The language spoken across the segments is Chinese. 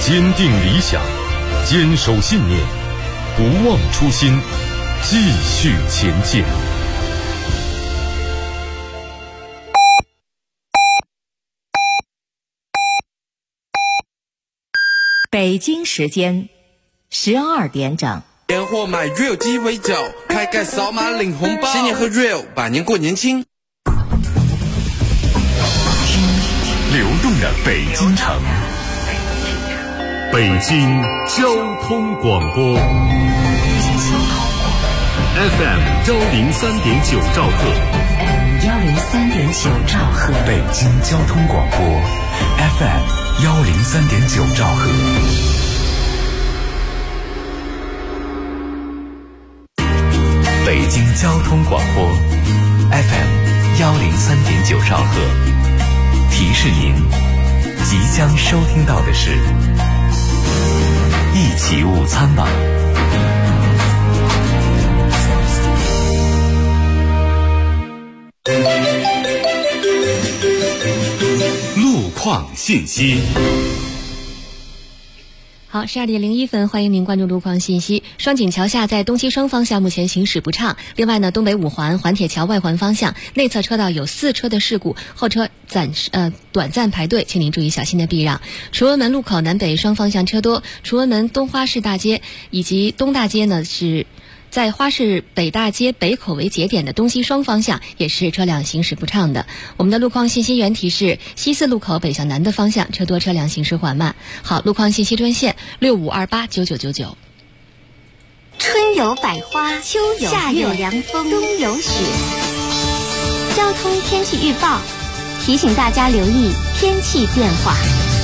坚定理想，坚守信念，不忘初心，继续前进。 北京时间12点整。 年货买 Real 鸡尾酒，开盖扫码领红包，新年喝 Real， 百年过年轻。 听流动的北京城，北京交通广播 FM 103.9兆赫， 103.9兆赫， 北京交通广播 FM 103.9兆赫。北京交通广播 FM 103.9兆赫，提示您即将收听到的是一起午餐吧。 路况信息。 好，12点01分，欢迎您关注路况信息。双井桥下在东西双方向目前行驶不畅。另外呢，东北五环环铁桥外环方向内侧车道有4车的事故，后车短暂排队，请您注意小心的避让。崇文门路口南北双方向车多，崇文门东花市大街以及东大街呢是在花市北大街北口为节点的东西双方向也是车辆行驶不畅的。我们的路况信息员提示，西四路口北向南的方向车多，车辆行驶缓慢。好，路况信息专线65289999。 春有百花，秋有夏有凉风，冬有雪。交通天气预报提醒大家留意天气变化。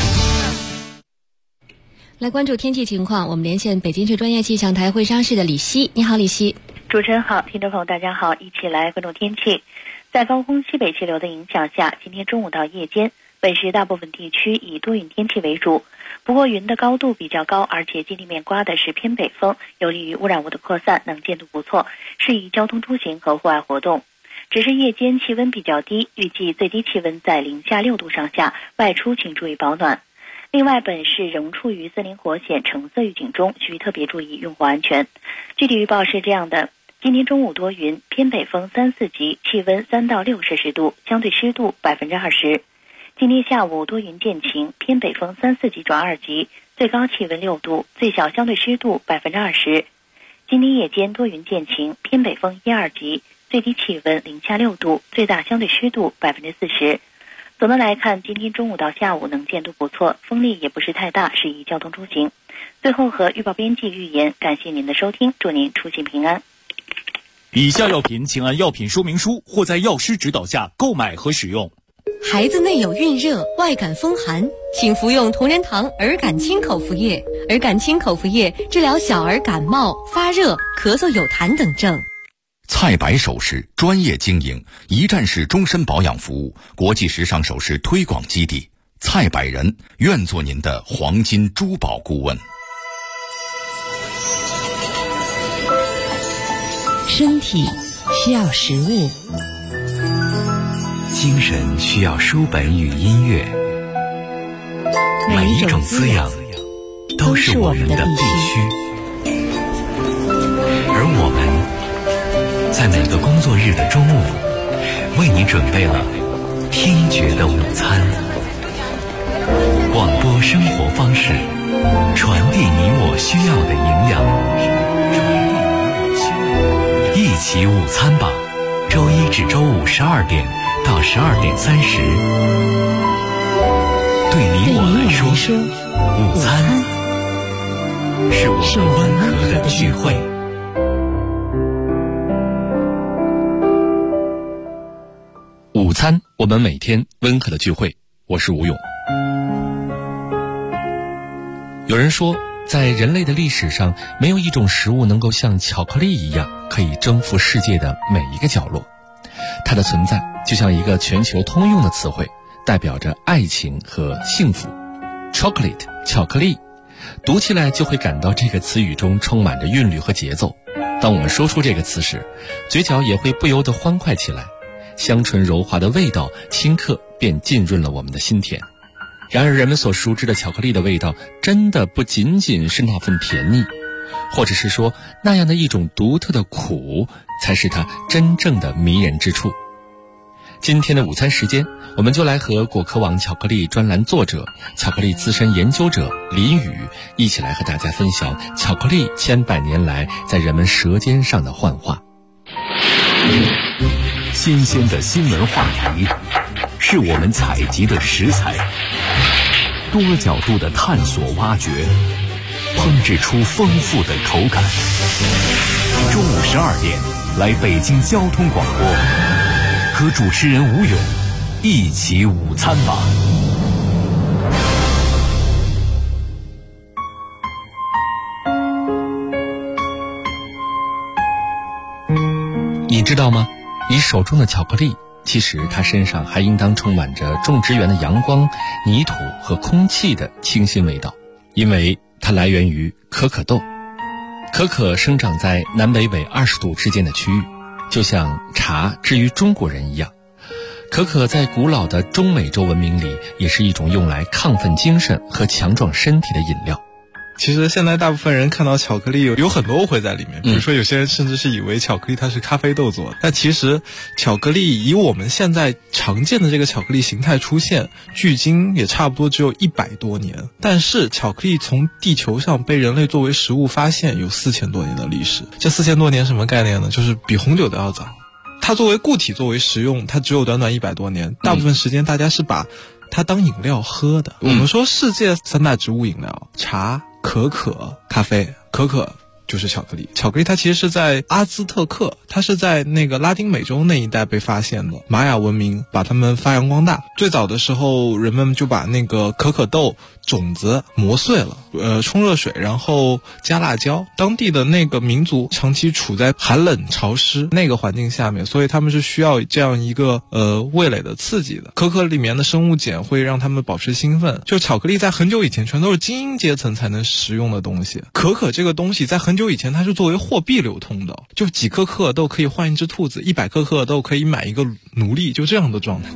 来关注天气情况，我们连线北京市专业气象台会商室的李希。你好，李希。 主持人好，听众朋友大家好，一起来关注天气。在高空西北气流的影响下，今天中午到夜间，本市大部分地区以多云天气为主。不过云的高度比较高，而且基地面刮的是偏北风，有利于污染物的扩散，能见度不错，适宜交通出行和户外活动。只是夜间气温比较低，预计最低气温在零下6度上下，外出请注意保暖。另外，本市仍处于森林火险橙色预警中，需特别注意用户安全。具体预报是这样的：今天中午多云，偏北风3、4级，气温3到6摄氏度，相对湿度20%。今天下午多云见晴，偏北风3、4级转2级，最高气温6度，最小相对湿度20%。今天夜间多云见晴，偏北风1、2级，最低气温零下6度，最大相对湿度40%。总的来看，今天中午到下午能见度不错，风力也不是太大，适宜交通出行。最后和预报编辑预言，感谢您的收听，祝您出行平安。 以下药品请按药品说明书或在药师指导下购买和使用。 孩子内有孕热、外感风寒，请服用同仁堂儿感清口服液。儿感清口服液治疗小儿感冒、发热、咳嗽有痰等症。 蔡白首饰专业经营，一站式终身保养服务，国际时尚首饰推广基地。蔡百人愿做您的黄金珠宝顾问。 身体需要食物， 精神需要书本与音乐，每一种滋养都是我们的必须。而我们在每个工作日的中午，为你准备了听觉的午餐。广播生活方式，传递你我需要的营养。一起午餐吧，周一至周五12点到12点30。对你我来说，午餐是我们温和的聚会。 午餐，我们每天温和的聚会。我是吴勇。有人说，在人类的历史上，没有一种食物能够像巧克力一样，可以征服世界的每一个角落。它的存在就像一个全球通用的词汇，代表着爱情和幸福。Chocolate， 巧克力，读起来就会感到这个词语中充满着韵律和节奏。当我们说出这个词时，嘴角也会不由得欢快起来。香醇柔滑的味道顷刻便浸润了我们的心田。 然而人们所熟知的巧克力的味道真的不仅仅是那份甜腻，或者是说那样的一种独特的苦才是它真正的迷人之处。今天的午餐时间，我们就来和果壳网巧克力专栏作者、巧克力资深研究者林宇一起来和大家分享巧克力千百年来在人们舌尖上的幻化。 新鲜的新闻话题是我们采集的食材，多角度的探索挖掘，烹制出丰富的口感。中午12点，来北京交通广播，和主持人吴勇一起午餐吧。 你知道吗？你手中的巧克力，其实它身上还应当充满着种植园的阳光、泥土和空气的清新味道，因为它来源于可可豆。可可生长在南北纬20度之间的区域，就像茶之于中国人一样。可可在古老的中美洲文明里，也是一种用来亢奋精神和强壮身体的饮料。 其实现在大部分人看到巧克力有很多误会在里面，比如说有些人甚至是以为巧克力它是咖啡豆做的，但其实巧克力以我们现在常见的这个巧克力形态出现，距今也差不多只有100多年。但是巧克力从地球上被人类作为食物发现有4000多年的历史。这4000多年什么概念呢？就是比红酒都要早。它作为固体作为食用，它只有短短100多年，大部分时间大家是把它当饮料喝的。我们说世界3大植物饮料，茶、可可、咖啡。可可就是巧克力，巧克力它其实是在阿兹特克，它是在那个拉丁美洲那一带被发现的，玛雅文明把它们发扬光大。最早的时候人们就把那个可可豆种子磨碎了，冲热水，然后加辣椒。当地的那个民族长期处在寒冷潮湿那个环境下面，所以他们是需要这样一个味蕾的刺激的。可可里面的生物碱会让他们保持兴奋。就巧克力在很久以前全都是精英阶层才能食用的东西。可可这个东西在很久以前它是作为货币流通的，就几颗可可豆可以换一只兔子，100颗可可豆可以买一个奴隶，就这样的状态。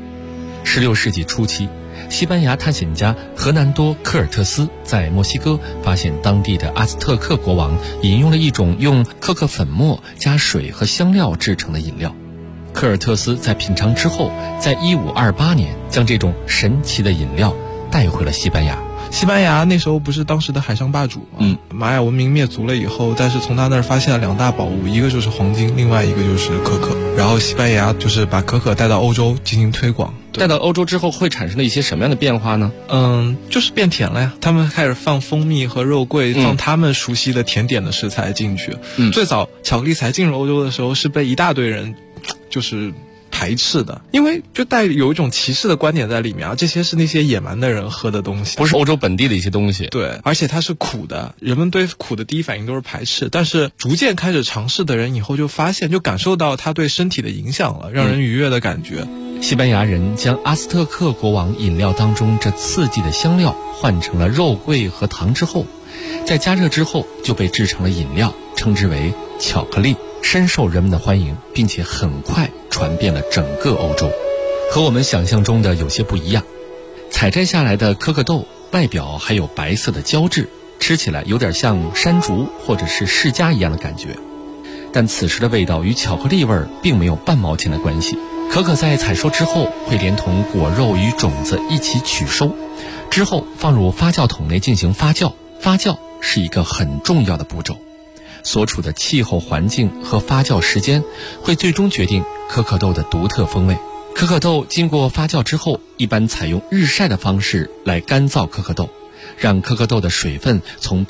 16世纪初期，西班牙探险家荷南多·科尔特斯在墨西哥发现当地的阿兹特克国王饮用了一种用可可粉末加水和香料制成的饮料。科尔特斯在品尝之后，在1528年将这种神奇的饮料带回了西班牙。 西班牙那时候不是当时的海上霸主吗？玛雅文明灭族了以后，但是从他那儿发现了2大宝物，一个就是黄金，另外一个就是可可。然后西班牙就是把可可带到欧洲进行推广。 带到欧洲之后会产生了一些什么样的变化呢？ 就是变甜了呀。他们开始放蜂蜜和肉桂，放他们熟悉的甜点的食材进去。最早巧克力才进入欧洲的时候是被一大堆人就是排斥的，因为就带有一种歧视的观点在里面啊，这些是那些野蛮的人喝的东西， 不是欧洲本地的一些东西。 对，而且它是苦的，人们对苦的第一反应都是排斥，但是逐渐开始尝试的人以后就发现，就感受到它对身体的影响了，让人愉悦的感觉。 西班牙人将阿兹特克国王饮料当中这刺激的香料换成了肉桂和糖之后，在加热之后就被制成了饮料，称之为巧克力，深受人们的欢迎，并且很快传遍了整个欧洲。和我们想象中的有些不一样，采摘下来的可可豆外表还有白色的胶质，吃起来有点像山竹或者是释迦一样的感觉，但此时的味道与巧克力味并没有半毛钱的关系。可可在采收之后会连同果肉与种子一起取收，之后放入发酵桶内进行发酵。发酵是一个很重要的步骤，所处的气候环境和发酵时间会最终决定可可豆的独特风味。可可豆经过发酵之后，一般采用日晒的方式来干燥可可豆，让可可豆的水分从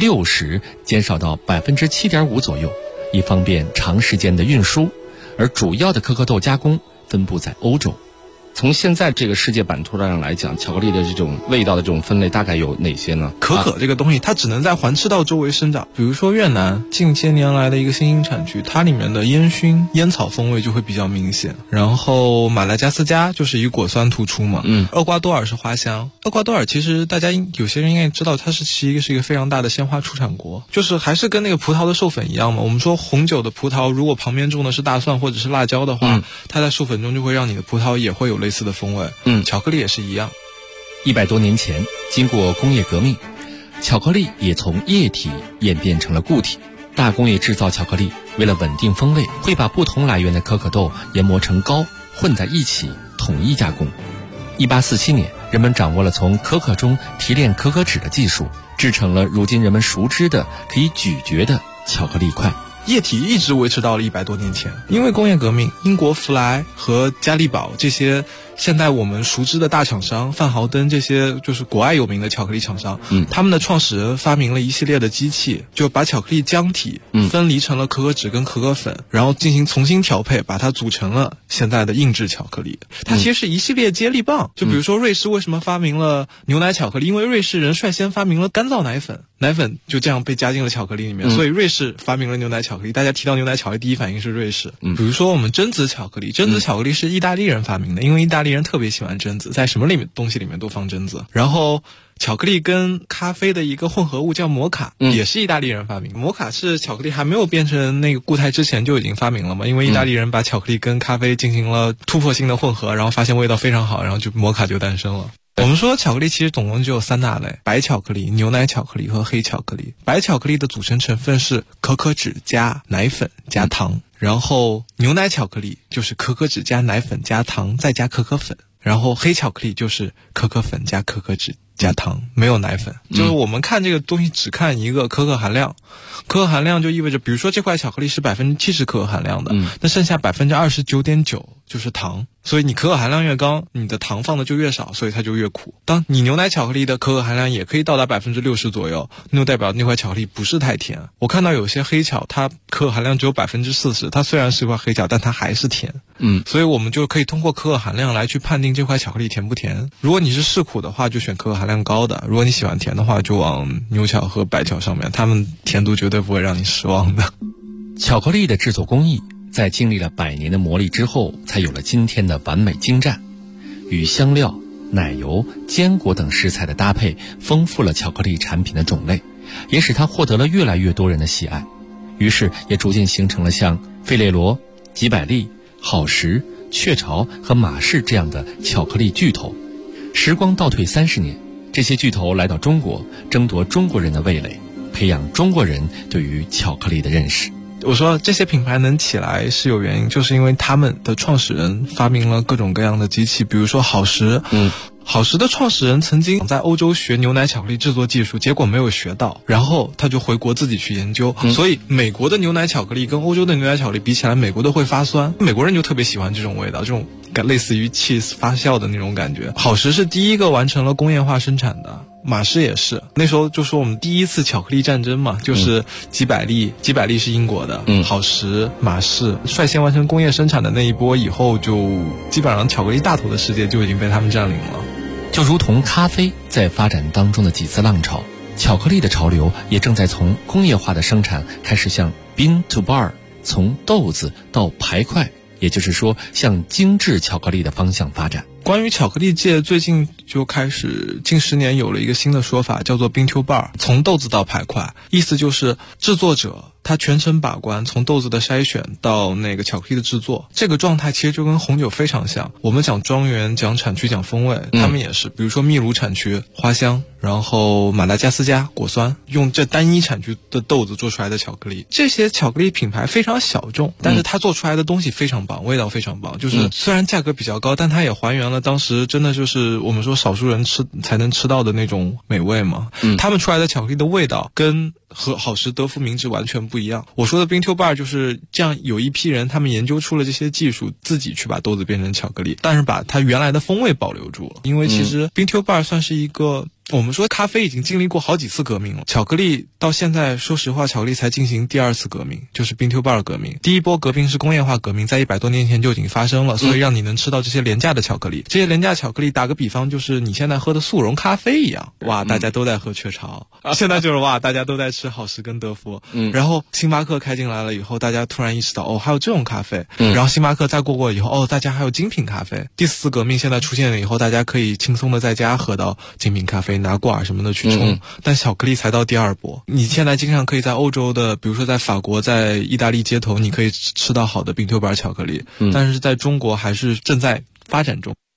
60%减少到7.5%左右，以方便长时间的运输。而主要的可可豆加工分布在欧洲。从现在这个世界版图上来讲，巧克力的这种味道的这种分类大概有哪些呢？ 可可这个东西它只能在环赤道周围生长，比如说越南近些年来的一个新兴产区，它里面的烟熏烟草风味就会比较明显。然后马达加斯加就是以果酸突出嘛，厄瓜多尔是花香。厄瓜多尔其实大家有些人应该知道，它是一个非常大的鲜花出产国，就是还是跟那个葡萄的授粉一样嘛。我们说红酒的葡萄如果旁边种的是大蒜或者是辣椒的话，它在授粉中就会让你的葡萄也会有类似的风味。巧克力也是一样。 100多年前，经过工业革命，巧克力也从液体演变成了固体。大工业制造巧克力，为了稳定风味，会把不同来源的可可豆研磨成膏，混在一起统一加工。1847年，人们掌握了从可可中提炼可可脂的技术，制成了如今人们熟知的可以咀嚼的巧克力块。 液体一直维持到了100多年前，因为工业革命，英国弗莱和加利宝这些现在我们熟知的大厂商，范豪登这些就是国外有名的巧克力厂商，他们的创始人发明了一系列的机器，就把巧克力浆体分离成了可可脂跟可可粉，然后进行重新调配，把它组成了现在的硬质巧克力。它其实是一系列接力棒，就比如说瑞士为什么发明了牛奶巧克力，因为瑞士人率先发明了干燥奶粉，奶粉就这样被加进了巧克力里面，所以瑞士发明了牛奶巧克力。大家提到牛奶巧克力，第一反应是瑞士。比如说我们榛子巧克力，榛子巧克力是意大利人发明的，因为意大利人特别喜欢榛子，在什么东西里面都放榛子。然后巧克力跟咖啡的一个混合物叫摩卡，也是意大利人发明。摩卡是巧克力还没有变成那个固态之前就已经发明了嘛，因为意大利人把巧克力跟咖啡进行了突破性的混合，然后发现味道非常好，然后就摩卡就诞生了。我们说巧克力其实总共就有3大类：白巧克力、牛奶巧克力和黑巧克力。白巧克力的组成成分是可可脂加奶粉加糖，然后牛奶巧克力就是可可脂加奶粉加糖再加可可粉，然后黑巧克力就是可可粉加可可脂加糖，没有奶粉。就是我们看这个东西只看一个可可含量，可可含量就意味着，比如说这块巧克力是70%可可含量的，那剩下29.9%就是糖，所以你可可含量越高，你的糖放的就越少，所以它就越苦。当你牛奶巧克力的可可含量也可以到达60%左右，那就代表那块巧克力不是太甜。我看到有些黑巧，它可可含量只有40%，它虽然是块黑巧，但它还是甜。所以我们就可以通过可可含量来去判定这块巧克力甜不甜。如果你是嗜苦的话，就选可可含量高的；如果你喜欢甜的话，就往牛巧和白巧上面，它们甜度绝对不会让你失望的。 巧克力的制作工艺在经历了100年的磨砺之后，才有了今天的完美精湛。与香料、奶油、坚果等食材的搭配，丰富了巧克力产品的种类，也使它获得了越来越多人的喜爱。于是也逐渐形成了像费列罗、吉百利、好时、雀巢和马氏这样的巧克力巨头。时光倒退30年，这些巨头来到中国，争夺中国人的味蕾，培养中国人对于巧克力的认识。 我说这些品牌能起来是有原因，就是因为他们的创始人发明了各种各样的机器，比如说好时。好时的创始人曾经在欧洲学牛奶巧克力制作技术，结果没有学到，然后他就回国自己去研究。所以美国的牛奶巧克力跟欧洲的牛奶巧克力比起来，美国的会发酸，美国人就特别喜欢这种味道，这种类似于 cheese 发酵的那种感觉。好时是第一个完成了工业化生产的，马氏也是。那时候就说我们第一次巧克力战争嘛，就是吉百利是英国的，好时、马氏率先完成工业生产的那一波以后，就基本上巧克力大头的世界就已经被他们占领了。 就如同咖啡在发展当中的几次浪潮，巧克力的潮流也正在从工业化的生产开始向 bean to bar， 从豆子到排块，也就是说向精致巧克力的方向发展。 关于巧克力界最近就开始近10年有了一个新的说法，叫做 bean to bar， 从豆子到排块，意思就是制作者他全程把关，从豆子的筛选到那个巧克力的制作，这个状态其实就跟红酒非常像。我们讲庄园、讲产区、讲风味，他们也是，比如说秘鲁产区花香，然后马达加斯加果酸，用这单一产区的豆子做出来的巧克力。这些巧克力品牌非常小众，但是它做出来的东西非常棒，味道非常棒，就是虽然价格比较高，但它也还原了当时真的就是我们说少数人吃才能吃到的那种美味嘛。他们出来的巧克力的味道跟和好时、德芙、明治完全不一样。我说的bean to bar就是这样，有一批人他们研究出了这些技术，自己去把豆子变成巧克力，但是把它原来的风味保留住了。因为其实bean to bar算是一个，我们说咖啡已经经历过好几次革命了，巧克力到现在说实话，巧克力才进行第2次革命，就是bean to bar革命。第一波革命是工业化革命，在100多年前就已经发生了，所以让你能吃到这些廉价的巧克力。这些廉价巧克力打个比方，就是你现在喝的速溶咖啡一样，哇，大家都在喝雀巢，现在就是哇，大家都在吃好时跟德芙。然后星巴克开进来了以后，大家突然意识到哦，还有这种咖啡。然后星巴克再过以后，哦，大家还有精品咖啡。第4次革命现在出现了以后，大家可以轻松的在家喝到精品咖啡，拿挂什么的去冲。但巧克力才到第2波。你现在经常可以在欧洲的，比如说在法国、在意大利街头，你可以吃到好的bean to bar巧克力，但是在中国还是正在发展中。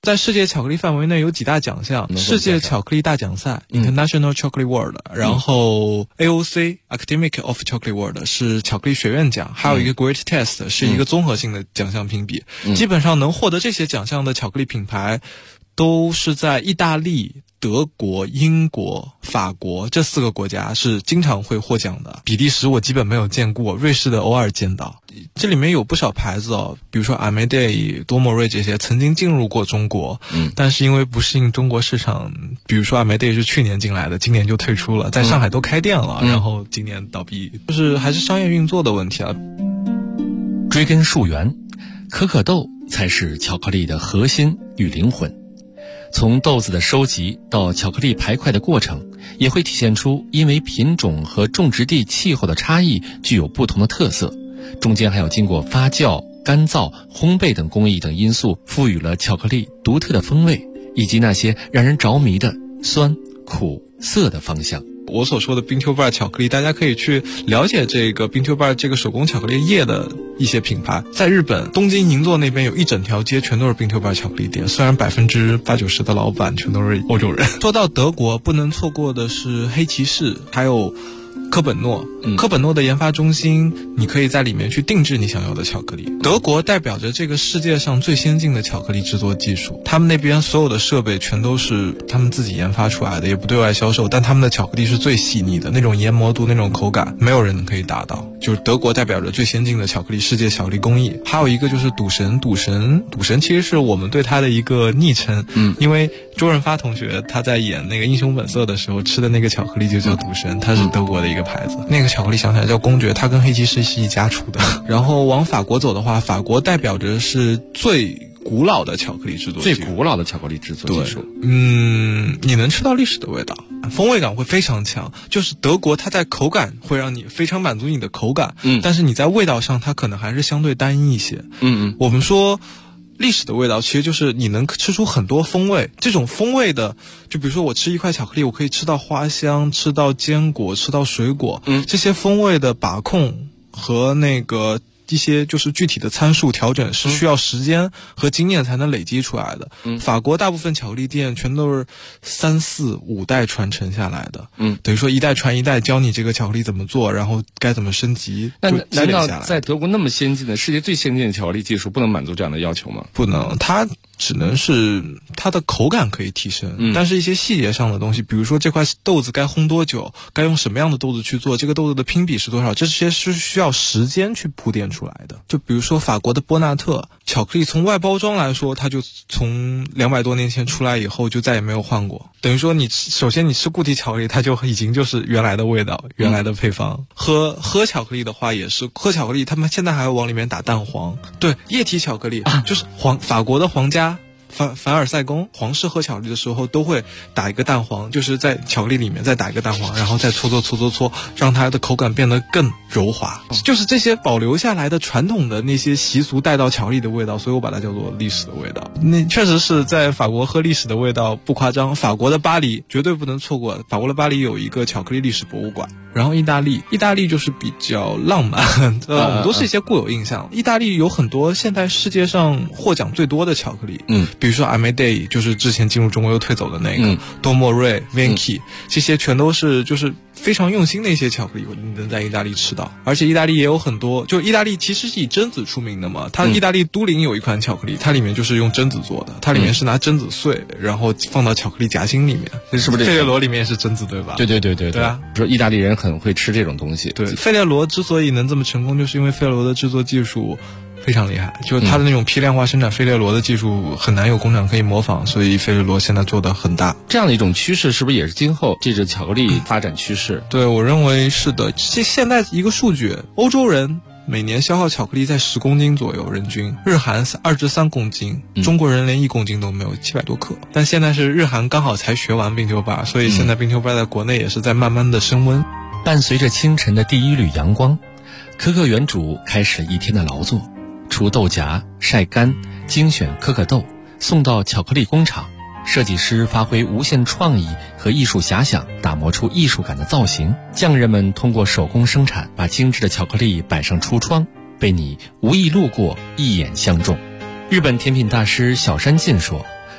在世界巧克力范围内有几大奖项：世界巧克力大奖赛 （International Chocolate Award），然后 AOC Academic of Chocolate Award 是巧克力学院奖，还有一个 Great Taste 是一个综合性的奖项评比。基本上能获得这些奖项的巧克力品牌，都是在意大利、德国、英国、法国这4个国家是经常会获奖的。比利时我基本没有见过，瑞士的偶尔见到。这里面有不少牌子哦，比如说 Amedei、多莫瑞这些曾经进入过中国，但是因为不适应中国市场，比如说 Amedei 是去年进来的，今年就退出了，在上海都开店了，然后今年倒闭，就是还是商业运作的问题啊。 追根溯源，可可豆才是巧克力的核心与灵魂。从豆子的收集到巧克力排块的过程，也会体现出因为品种和种植地气候的差异具有不同的特色，中间还有经过发酵、干燥、烘焙等工艺等因素，赋予了巧克力独特的风味，以及那些让人着迷的酸、苦、涩的方向。 我所说的冰丘 bar 巧克力，大家可以去了解这个冰丘 bar 这个手工巧克力业的一些品牌。在日本东京银座那边有一整条街全都是冰丘 bar 巧克力店，虽然80%-90%的老板全都是欧洲人。说到德国，不能错过的是黑骑士，还有科本诺。科本诺的研发中心，你可以在里面去定制你想要的巧克力。德国代表着这个世界上最先进的巧克力制作技术，他们那边所有的设备全都是他们自己研发出来的，也不对外销售，但他们的巧克力是最细腻的，那种研磨度、那种口感，没有人可以达到。就是德国代表着最先进的巧克力，世界巧克力工艺。还有一个就是赌神其实是我们对他的一个昵称，因为周润发同学他在演那个《英雄本色》的时候吃的那个巧克力就叫赌神，它是德国的一个牌子。那个巧克力想起来叫公爵，它跟黑骑士是一家出的。然后往法国走的话，法国代表着是最古老的巧克力制作技术， 最古老的巧克力制作技术。 你能吃到历史的味道，风味感会非常强。就是德国它在口感会让你非常满足你的口感，但是你在味道上它可能还是相对单一一些。我们说历史的味道其实就是你能吃出很多风味，这种风味的，就比如说我吃一块巧克力，我可以吃到花香，吃到坚果，吃到水果，这些风味的把控和那个一些就是具体的参数调整是需要时间和经验才能累积出来的。法国大部分巧克力店全都是3、4、5代传承下来的，等于说一代传一代，教你这个巧克力怎么做，然后该怎么升级。 那难道在德国那么先进的世界最先进的巧克力技术不能满足这样的要求吗？ 不能，它只能是它的口感可以提升，但是一些细节上的东西，比如说这块豆子该烘多久，该用什么样的豆子去做，这个豆子的拼比是多少，这些是需要时间去铺垫出来的。就比如说法国的波纳特巧克力，从外包装来说，它就从200多年前出来以后就再也没有换过。等于说首先你吃固体巧克力，它就已经就是原来的味道，原来的配方。喝巧克力的话也是，喝巧克力他们现在还会往里面打蛋黄。对，液体巧克力就是法国的皇家凡尔赛宫皇室喝巧克力的时候都会打一个蛋黄，就是在巧克力里面再打一个蛋黄，然后再搓，让它的口感变得更柔滑。就是这些保留下来的传统的那些习俗带到巧克力的味道，所以我把它叫做历史的味道。那确实是在法国喝历史的味道不夸张。法国的巴黎绝对不能错过，法国的巴黎有一个巧克力历史博物馆。然后意大利就是比较浪漫，我们都是一些固有印象。意大利有很多现在世界上获奖最多的巧克力，比如说 Amedei 就是之前进入中国又退走的那个，多莫瑞、Vinci 这些全都是就是非常用心的一些巧克力，你能在意大利吃到。而且意大利也有很多，就意大利其实是以榛子出名的嘛，它意大利都灵有一款巧克力，它里面就是用榛子做的，它里面是拿榛子碎，然后放到巧克力夹心里面， 是不是？ 费列罗里面也是榛子对吧？ 对啊，说意大利人很会吃这种东西。 对，费列罗之所以能这么成功，就是因为费列罗的制作技术非常厉害，就是它的那种批量化生产费列罗的技术很难有工厂可以模仿，所以费列罗现在做得很大。 这样的一种趋势是不是也是今后这个巧克力发展趋势？ 对，我认为是的。现在一个数据，欧洲人每年消耗巧克力在10公斤左右人均，日韩2至3公斤，中国人连1公斤都没有，700多克。但现在是日韩刚好才学完冰丘巴，所以现在冰丘巴在国内也是在慢慢的升温。 伴随着清晨的第一缕阳光，可可园主开始了一天的劳作，除豆荚、晒干、精选可可豆，送到巧克力工厂。设计师发挥无限创意和艺术遐想，打磨出艺术感的造型。匠人们通过手工生产，把精致的巧克力摆上橱窗，被你无意路过，一眼相中。日本甜品大师小山进说，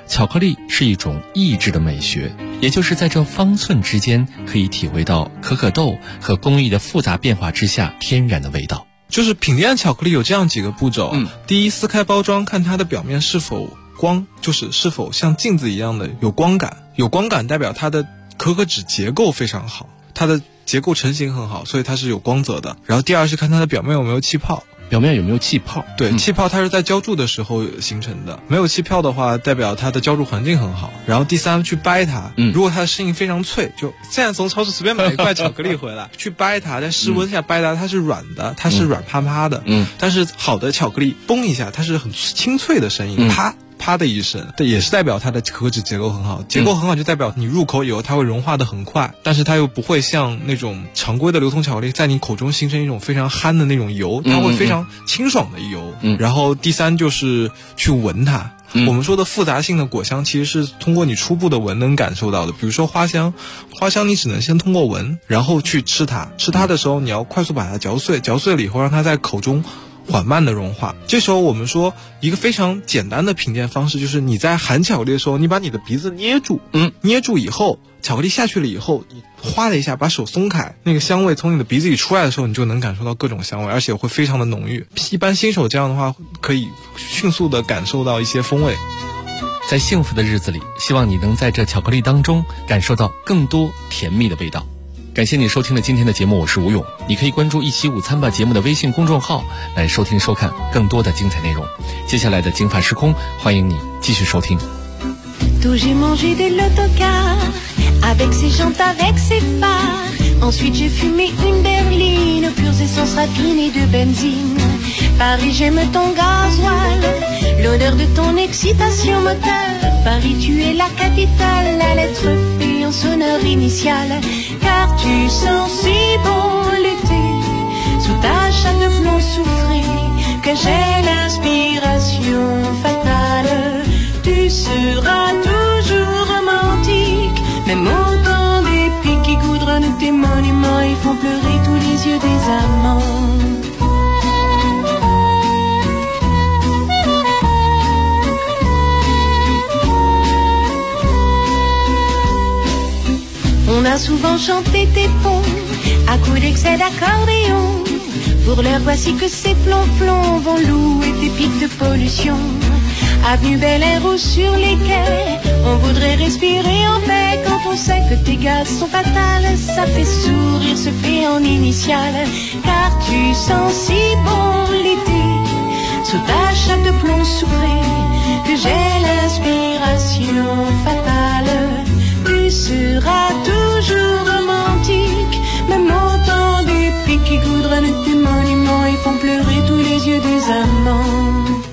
巧克力是一种意志的美学，也就是在这方寸之间可以体会到可可豆和工艺的复杂变化之下天然的味道。 就是品鉴巧克力有这样几个步骤。第一，撕开包装，看它的表面是否光，就是是否像镜子一样的有光感。有光感代表它的可可脂结构非常好，它的结构成型很好，所以它是有光泽的。然后第二是看它的表面有没有气泡。 表面有没有气泡？ 对，气泡它是在浇筑的时候形成的，没有气泡的话代表它的浇筑环境很好。然后第三，去掰它，如果它的声音非常脆，就现在从超市随便买一块巧克力回来，去掰它，在室温下掰它是软的，它是软趴趴的。但是好的巧克力嘣一下，它是很清脆的声音，啪的一声，这也是代表它的可可脂结构很好。结构很好就代表你入口以后它会融化的很快，但是它又不会像那种常规的流通巧克力在你口中形成一种非常憨的那种油，它会非常清爽的油。然后第三就是去闻它。我们说的复杂性的果香其实是通过你初步的闻能感受到的。比如说花香你只能先通过闻，然后去吃它。吃它的时候你要快速把它嚼碎，嚼碎了以后让它在口中缓慢的融化。这时候我们说一个非常简单的品鉴方式，就是你在含巧克力的时候，你把你的鼻子捏住，捏住以后，巧克力下去了以后，你哗的一下把手松开，那个香味从你的鼻子里出来的时候，你就能感受到各种香味，而且会非常的浓郁。一般新手这样的话可以迅速的感受到一些风味。 在幸福的日子里，希望你能在这巧克力当中感受到更多甜蜜的味道。感谢你收听了今天的节目，我是吴勇。你可以关注一期午餐吧节目的微信公众号来收听收看更多的精彩内容。接下来的金发时空，欢迎你继续收听。 Tôt j'ai mangé de l'autocar, avec ses jantes, avec ses phares. Ensuite j'ai fumé une berline, pures essences raffinées de benzine. Paris j'aime ton gasoil, l'odeur de ton excitation moteur. Paris tu es la capitale, la lettre P en sonore initiale. Car tu sens si bon l'été, sous ta chatte de plomb soufrée, que j'ai l'inspiration fatale. Tu seras toujours romantique, même au temps des pics qui goudronnent tes monuments et font pleurer tous les yeux des amants. On a souvent chanté tes ponts à coups d'excès d'accordéon. Pour l'heure, voici que ces flonflons vont louer tes pics de pollution. Avenue Bel Air ou sur les quais, on voudrait respirer en paix quand on sait que tes gaz sont fatales. Ça fait sourire ce P en initiale, car tu sens si bon l'été, sous ta chatte de plomb soufrée, que j'ai l'inspiration fatale. Tu seras toujours romantique, même au temps des pics qui goudronnent tes monuments et font pleurer tous les yeux des amants.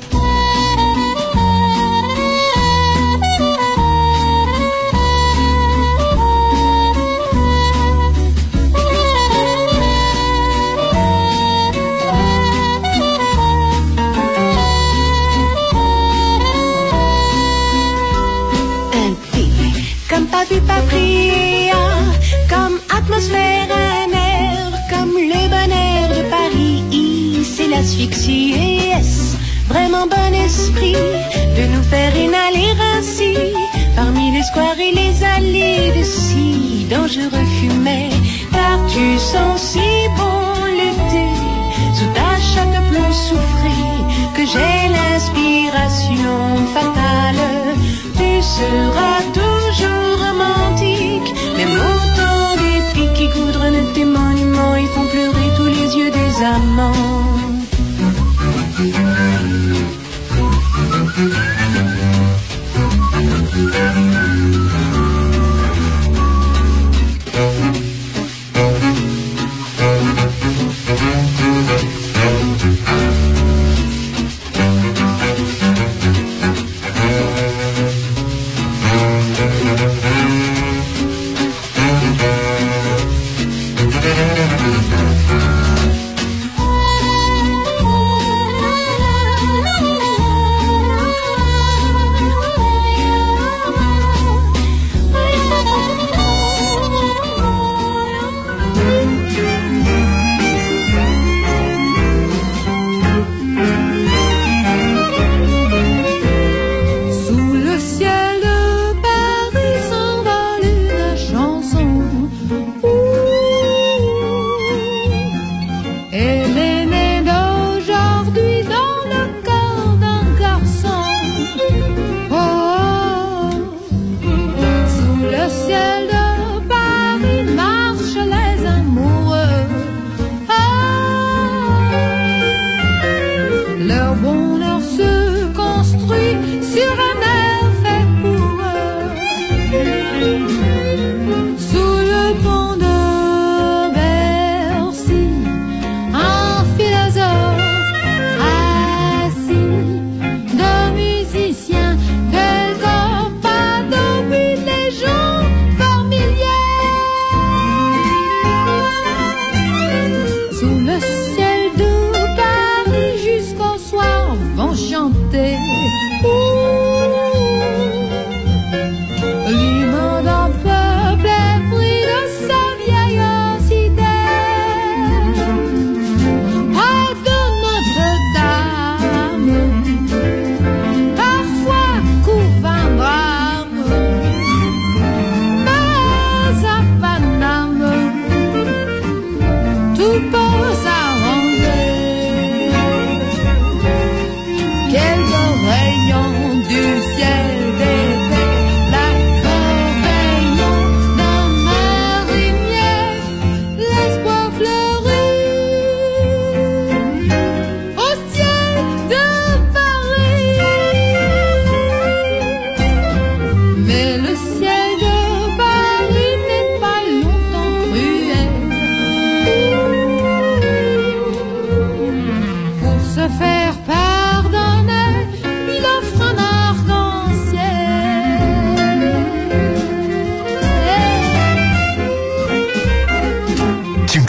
Pas vu, pas pris, comme atmosphère, un air, comme le bon air de Paris. C'est l'asphyxie, et est-ce vraiment bon esprit de nous faire inhaler ainsi parmi les squares et les allées de si dangereux fumets. Car tu sens si bon l'été, sous ta chatte de plomb soufrée, que j'ai l'inspiration fatale. Tu seras toujours romantique, même au temps des pics qui goudronnent tes monuments et font pleurer tous les yeux des amants.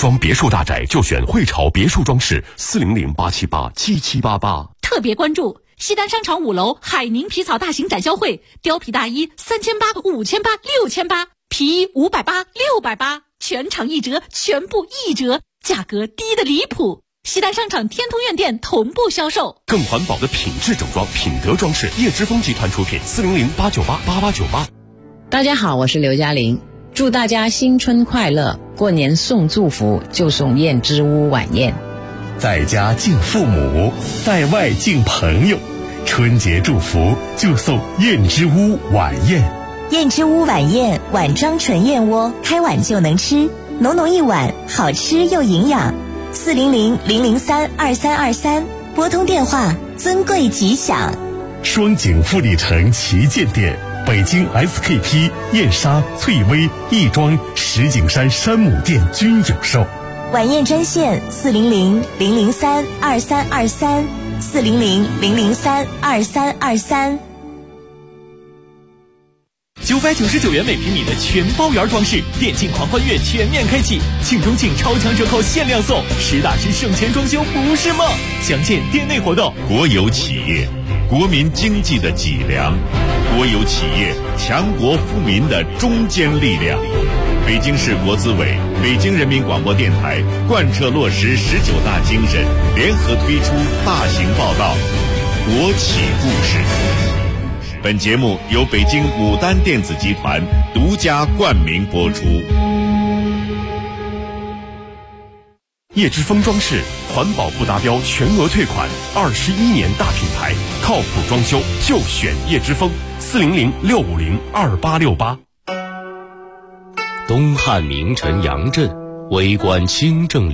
装别墅大宅就选汇潮别墅装饰，400-878-7788。 特别关注西单商场5楼海宁皮草大型展销会，貂皮大衣3800、5800、6800，皮衣580、680，全场1折，全部1折，价格低得离谱。西单商场天通苑店同步销售。 更环保的品质整装，品德装饰，叶之峰集团出品，400-898-8898。 大家好，我是刘嘉玲，祝大家新春快乐！过年送祝福就送燕之屋晚宴， 在家敬父母，在外敬朋友，春节祝福就送燕之屋晚宴。 燕之屋晚宴，碗装纯燕窝，开碗就能吃，浓浓一碗，好吃又营养。400-003-2323，拨通电话，尊贵吉祥。 双井富力城旗舰店，北京 SKP、燕莎、翠微、亦庄、石景山山姆店均有售。 晚宴专线400-003-2323，400-003-2323。 999元每平米的全包圆装饰，电竞狂欢月全面开启，庆中庆超强折扣限量送，实打实省钱装修不是梦。详见店内活动。 国有企业，国民经济的脊梁；国有企业，强国富民的中坚力量。北京市国资委、北京人民广播电台贯彻落实19大精神，联合推出大型报道《国企故事》。本节目由北京牡丹电子集团独家冠名播出。 叶之峰装饰，环保不达标全额退款，21年大品牌，靠谱装修就选叶之峰，400-650-2868。 东汉名臣杨震，为官清正